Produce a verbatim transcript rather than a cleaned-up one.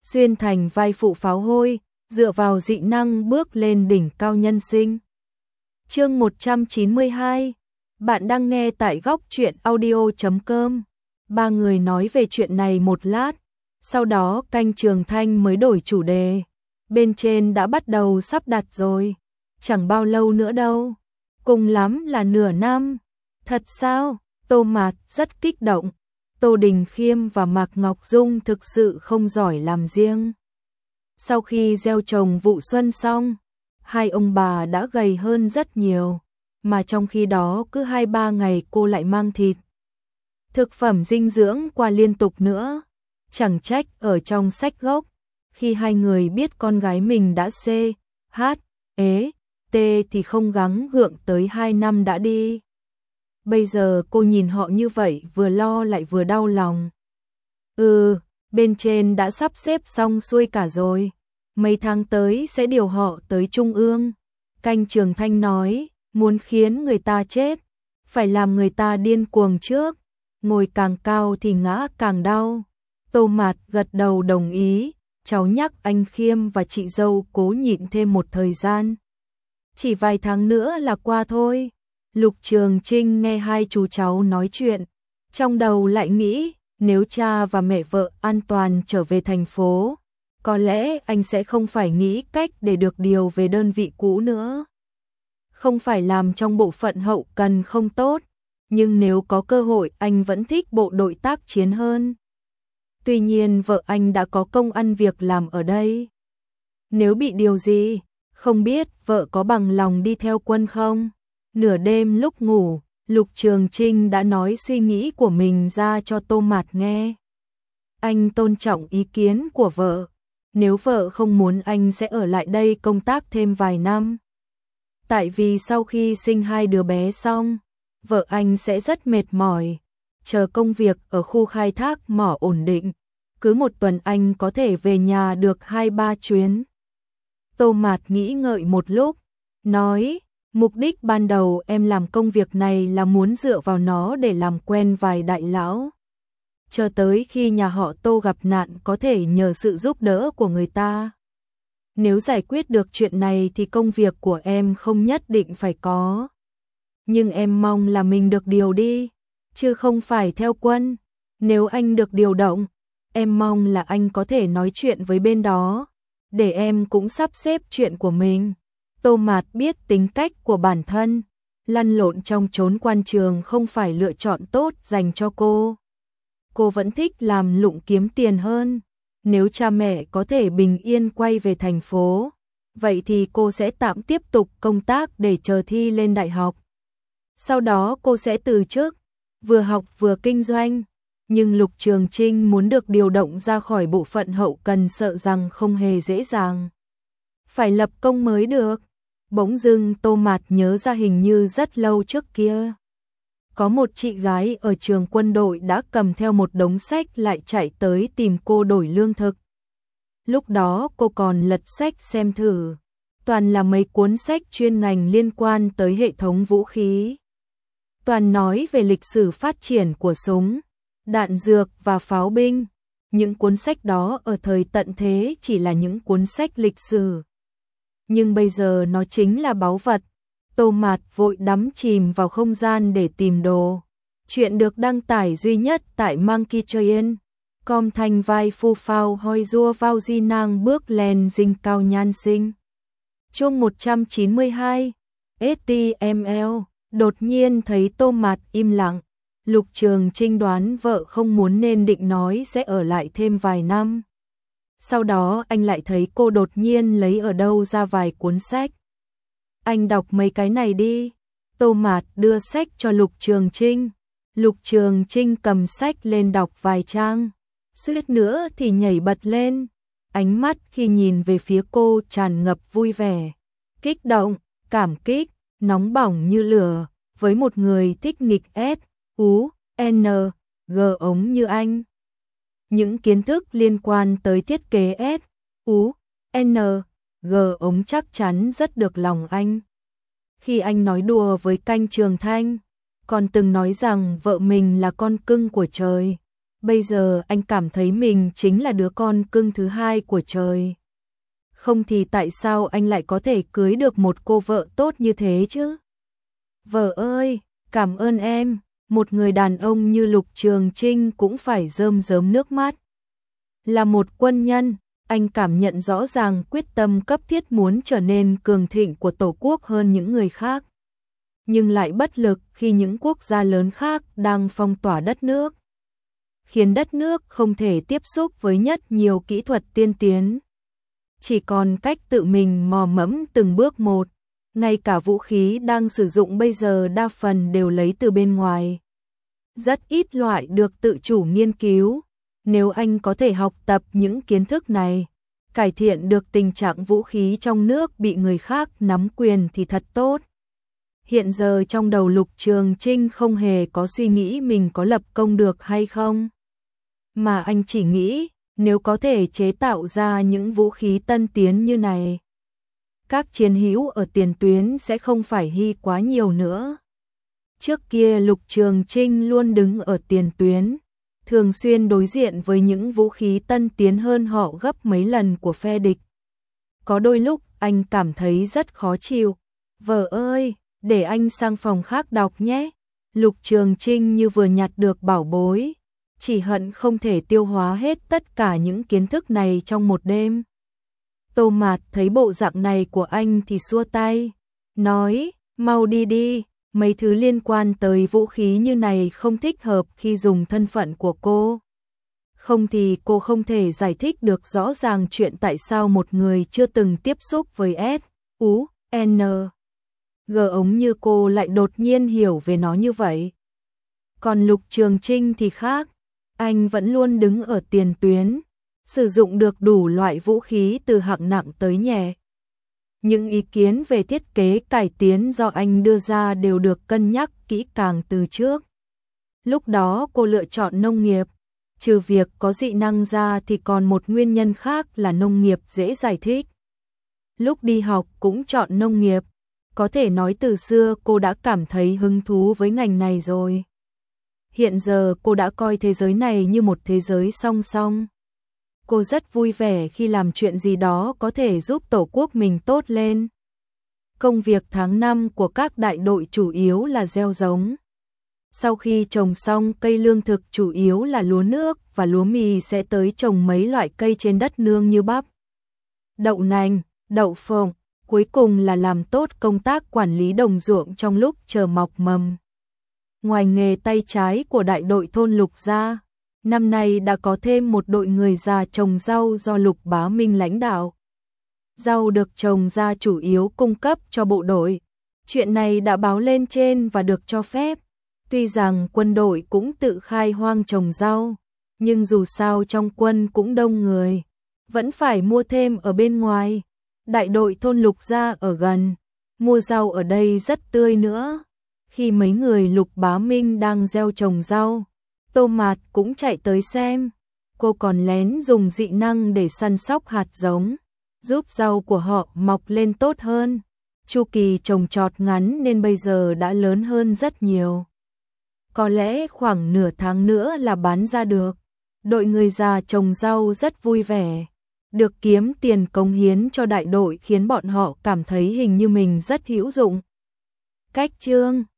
xuyên thành vai phụ pháo hôi, dựa vào dị năng bước lên đỉnh cao nhân sinh. Chương một trăm chín mươi hai. Bạn đang nghe tại góc truyện audio chấm com. Ba người nói về chuyện này một lát, sau đó Canh Trường Thanh mới đổi chủ đề. Bên trên đã bắt đầu sắp đặt rồi, chẳng bao lâu nữa đâu, cùng lắm là nửa năm. Thật sao? Tô Mạt rất kích động. Tô Đình Khiêm và Mạc Ngọc Dung thực sự không giỏi làm riêng. Sau khi gieo trồng vụ xuân xong, hai ông bà đã gầy hơn rất nhiều, mà trong khi đó cứ hai ba ngày cô lại mang thịt. Thực phẩm dinh dưỡng qua liên tục nữa. Chẳng trách ở trong sách gốc, khi hai người biết con gái mình đã C, H, ế, T thì không gắng gượng tới hai năm đã đi. Bây giờ cô nhìn họ như vậy vừa lo lại vừa đau lòng. Ừ, bên trên đã sắp xếp xong xuôi cả rồi. Mấy tháng tới sẽ điều họ tới Trung ương. Canh Trường Thanh nói, muốn khiến người ta chết, phải làm người ta điên cuồng trước. Ngồi càng cao thì ngã càng đau. Tô Mạt gật đầu đồng ý, cháu nhắc anh Khiêm và chị dâu cố nhịn thêm một thời gian. Chỉ vài tháng nữa là qua thôi. Lục Trường Trinh nghe hai chú cháu nói chuyện, trong đầu lại nghĩ, nếu cha và mẹ vợ an toàn trở về thành phố, có lẽ anh sẽ không phải nghĩ cách để được điều về đơn vị cũ nữa. Không phải làm trong bộ phận hậu cần không tốt, nhưng nếu có cơ hội anh vẫn thích bộ đội tác chiến hơn. Tuy nhiên vợ anh đã có công ăn việc làm ở đây. Nếu bị điều gì, không biết vợ có bằng lòng đi theo quân không? Nửa đêm lúc ngủ, Lục Trường Trinh đã nói suy nghĩ của mình ra cho Tô Mạt nghe. Anh tôn trọng ý kiến của vợ. Nếu vợ không muốn anh sẽ ở lại đây công tác thêm vài năm. Tại vì sau khi sinh hai đứa bé xong, vợ anh sẽ rất mệt mỏi. Chờ công việc ở khu khai thác mỏ ổn định, cứ một tuần anh có thể về nhà được hai ba chuyến. Tô Mạt nghĩ ngợi một lúc, nói, mục đích ban đầu em làm công việc này là muốn dựa vào nó để làm quen vài đại lão. Chờ tới khi nhà họ Tô gặp nạn có thể nhờ sự giúp đỡ của người ta. Nếu giải quyết được chuyện này thì công việc của em không nhất định phải có. Nhưng em mong là mình được điều đi, chứ không phải theo quân. Nếu anh được điều động, em mong là anh có thể nói chuyện với bên đó, để em cũng sắp xếp chuyện của mình. Tô Mạt biết tính cách của bản thân, lăn lộn trong chốn quan trường không phải lựa chọn tốt dành cho cô. Cô vẫn thích làm lụng kiếm tiền hơn. Nếu cha mẹ có thể bình yên quay về thành phố, vậy thì cô sẽ tạm tiếp tục công tác để chờ thi lên đại học. Sau đó cô sẽ từ chức, vừa học vừa kinh doanh. Nhưng Lục Trường Trinh muốn được điều động ra khỏi bộ phận hậu cần sợ rằng không hề dễ dàng. Phải lập công mới được. Bỗng dưng Tô Mạt nhớ ra hình như rất lâu trước kia, có một chị gái ở trường quân đội đã cầm theo một đống sách lại chạy tới tìm cô đổi lương thực. Lúc đó cô còn lật sách xem thử, toàn là mấy cuốn sách chuyên ngành liên quan tới hệ thống vũ khí. Toàn nói về lịch sử phát triển của súng, đạn dược và pháo binh. Những cuốn sách đó ở thời tận thế chỉ là những cuốn sách lịch sử. Nhưng bây giờ nó chính là báu vật. Tô Mạt vội đắm chìm vào không gian để tìm đồ. Chuyện được đăng tải duy nhất tại Monkey Train. Com thành vai phu phao hoi rua vào di nang bước lên dinh cao nhan sinh. Chương một trăm chín mươi hai. ét tê em lờ. Đột nhiên thấy Tô Mạt im lặng. Lục Trường Trinh đoán vợ không muốn nên định nói sẽ ở lại thêm vài năm. Sau đó anh lại thấy cô đột nhiên lấy ở đâu ra vài cuốn sách. Anh đọc mấy cái này đi. Tô Mạt đưa sách cho Lục Trường Trinh. Lục Trường Trinh cầm sách lên đọc vài trang. Suýt nữa thì nhảy bật lên. Ánh mắt khi nhìn về phía cô tràn ngập vui vẻ, kích động, cảm kích, nóng bỏng như lửa. Với một người thích nghịch S, U, N, G ống như anh, những kiến thức liên quan tới thiết kế S, U, N, G ống chắc chắn rất được lòng anh. Khi anh nói đùa với Canh Trường Thanh, còn từng nói rằng vợ mình là con cưng của trời. Bây giờ anh cảm thấy mình chính là đứa con cưng thứ hai của trời. Không thì tại sao anh lại có thể cưới được một cô vợ tốt như thế chứ? Vợ ơi, cảm ơn em. Một người đàn ông như Lục Trường Trinh cũng phải rơm rớm nước mắt. Là một quân nhân, anh cảm nhận rõ ràng quyết tâm cấp thiết muốn trở nên cường thịnh của Tổ quốc hơn những người khác. Nhưng lại bất lực khi những quốc gia lớn khác đang phong tỏa đất nước, khiến đất nước không thể tiếp xúc với nhất nhiều kỹ thuật tiên tiến. Chỉ còn cách tự mình mò mẫm từng bước một, ngay cả vũ khí đang sử dụng bây giờ đa phần đều lấy từ bên ngoài. Rất ít loại được tự chủ nghiên cứu. Nếu anh có thể học tập những kiến thức này, cải thiện được tình trạng vũ khí trong nước bị người khác nắm quyền thì thật tốt. Hiện giờ trong đầu Lục Trường Trinh không hề có suy nghĩ mình có lập công được hay không, mà anh chỉ nghĩ nếu có thể chế tạo ra những vũ khí tân tiến như này, các chiến hữu ở tiền tuyến sẽ không phải hy quá nhiều nữa. Trước kia Lục Trường Trinh luôn đứng ở tiền tuyến, thường xuyên đối diện với những vũ khí tân tiến hơn họ gấp mấy lần của phe địch. Có đôi lúc anh cảm thấy rất khó chịu. Vợ ơi, để anh sang phòng khác đọc nhé. Lục Trường Trinh như vừa nhặt được bảo bối, chỉ hận không thể tiêu hóa hết tất cả những kiến thức này trong một đêm. Tô Mạt thấy bộ dạng này của anh thì xua tay, nói, mau đi đi, mấy thứ liên quan tới vũ khí như này không thích hợp khi dùng thân phận của cô. Không thì cô không thể giải thích được rõ ràng chuyện tại sao một người chưa từng tiếp xúc với S, U, N, G ống như cô lại đột nhiên hiểu về nó như vậy. Còn Lục Trường Trinh thì khác, anh vẫn luôn đứng ở tiền tuyến, sử dụng được đủ loại vũ khí từ hạng nặng tới nhẹ. Những ý kiến về thiết kế cải tiến do anh đưa ra đều được cân nhắc kỹ càng từ trước. Lúc đó cô lựa chọn nông nghiệp, trừ việc có dị năng ra thì còn một nguyên nhân khác là nông nghiệp dễ giải thích. Lúc đi học cũng chọn nông nghiệp, có thể nói từ xưa cô đã cảm thấy hứng thú với ngành này rồi. Hiện giờ cô đã coi thế giới này như một thế giới song song. Cô rất vui vẻ khi làm chuyện gì đó có thể giúp tổ quốc mình tốt lên. Công việc tháng năm của các đại đội chủ yếu là gieo giống. Sau khi trồng xong cây lương thực chủ yếu là lúa nước và lúa mì sẽ tới trồng mấy loại cây trên đất nương như bắp, đậu nành, đậu phộng, cuối cùng là làm tốt công tác quản lý đồng ruộng trong lúc chờ mọc mầm. Ngoài nghề tay trái của đại đội thôn Lục ra, năm nay đã có thêm một đội người già trồng rau do Lục Bá Minh lãnh đạo. Rau được trồng ra chủ yếu cung cấp cho bộ đội. Chuyện này đã báo lên trên và được cho phép. Tuy rằng quân đội cũng tự khai hoang trồng rau, nhưng dù sao trong quân cũng đông người, vẫn phải mua thêm ở bên ngoài. Đại đội thôn Lục ra ở gần, mua rau ở đây rất tươi nữa. Khi mấy người Lục Bá Minh đang gieo trồng rau, Tô Mạt cũng chạy tới xem. Cô còn lén dùng dị năng để săn sóc hạt giống, giúp rau của họ mọc lên tốt hơn. Chu kỳ trồng trọt ngắn nên bây giờ đã lớn hơn rất nhiều. Có lẽ khoảng nửa tháng nữa là bán ra được. Đội người già trồng rau rất vui vẻ. Được kiếm tiền cống hiến cho đại đội khiến bọn họ cảm thấy hình như mình rất hữu dụng. Cách chương